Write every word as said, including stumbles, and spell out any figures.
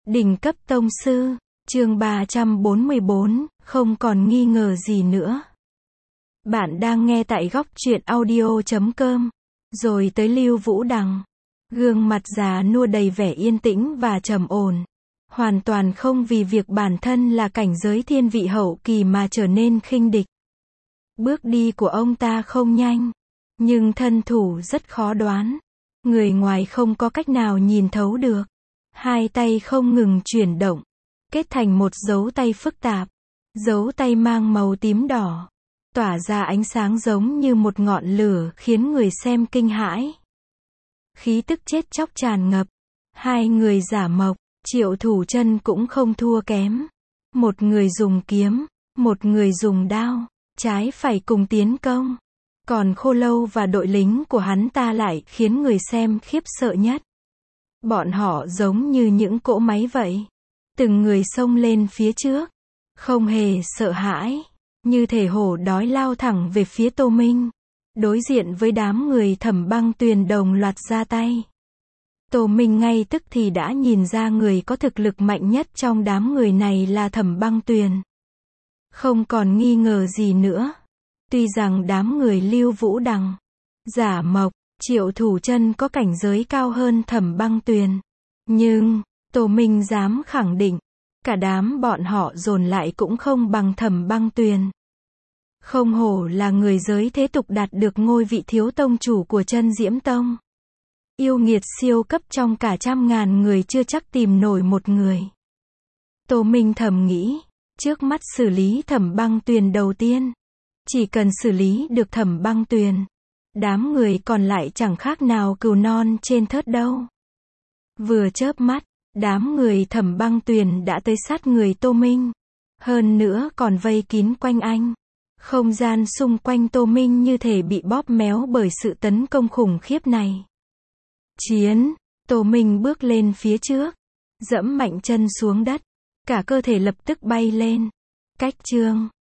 Đỉnh cấp tông sư, chương ba trăm bốn mươi bốn, không còn nghi ngờ gì nữa. Bạn đang nghe tại góc truyện audio chấm com. Rồi tới Lưu Vũ Đằng. Gương mặt già nua đầy vẻ yên tĩnh và trầm ổn. Hoàn toàn không vì việc bản thân là cảnh giới thiên vị hậu kỳ mà trở nên khinh địch. Bước đi của ông ta không nhanh, nhưng thân thủ rất khó đoán. Người ngoài không có cách nào nhìn thấu được. Hai tay không ngừng chuyển động, kết thành một dấu tay phức tạp. Dấu tay mang màu tím đỏ, tỏa ra ánh sáng giống như một ngọn lửa khiến người xem kinh hãi. Khí tức chết chóc tràn ngập. Hai người giả mộc, Triệu Thủ Chân cũng không thua kém. Một người dùng kiếm, một người dùng đao, trái phải cùng tiến công. Còn Khô Lâu và đội lính của hắn ta lại khiến người xem khiếp sợ nhất. Bọn họ giống như những cỗ máy vậy. Từng người xông lên phía trước, không hề sợ hãi, như thể hổ đói lao thẳng về phía Tô Minh. Đối diện với đám người Thẩm Băng Tuyền đồng loạt ra tay. Tô Minh ngay tức thì đã nhìn ra người có thực lực mạnh nhất trong đám người này là Thẩm Băng Tuyền. Không còn nghi ngờ gì nữa. Tuy rằng đám người Lưu Vũ Đằng, Giả Mộc, Triệu Thủ Chân có cảnh giới cao hơn Thẩm Băng Tuyền, nhưng Tô Minh dám khẳng định, cả đám bọn họ dồn lại cũng không bằng Thẩm Băng Tuyền. Không hổ là người giới thế tục đạt được ngôi vị thiếu tông chủ của Chân Diễm Tông. Yêu nghiệt siêu cấp trong cả trăm ngàn người chưa chắc tìm nổi một người. Tô Minh thầm nghĩ, trước mắt xử lý Thẩm Băng Tuyền đầu tiên. Chỉ cần xử lý được Thẩm Băng Tuyền, đám người còn lại chẳng khác nào cừu non trên thớt đâu. Vừa chớp mắt, đám người Thẩm Băng Tuyền đã tới sát người Tô Minh. Hơn nữa còn vây kín quanh anh. Không gian xung quanh Tô Minh như thể bị bóp méo bởi sự tấn công khủng khiếp này. Chiến! Tô Minh bước lên phía trước, dẫm mạnh chân xuống đất. Cả cơ thể lập tức bay lên. Cách chương